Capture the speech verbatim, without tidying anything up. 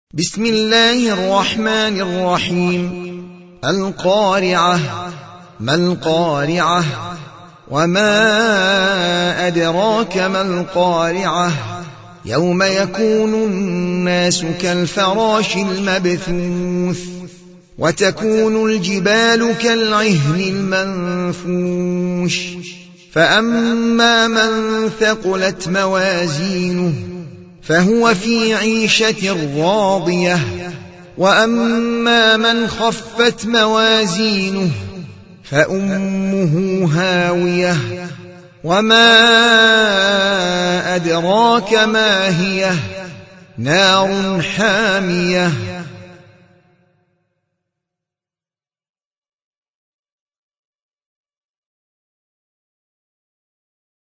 بسم الله الرحمن الرحيم. القارعة. ما القارعة؟ وما أدراك ما القارعة؟ يوم يكون الناس كالفراش المبثوث وتكون الجبال كالعهن المنفوش فأما من ثقلت موازينه فهو في عيشة راضية وأما من خفت موازينه فأمه هاوية وما أدراك ما هي نار حامية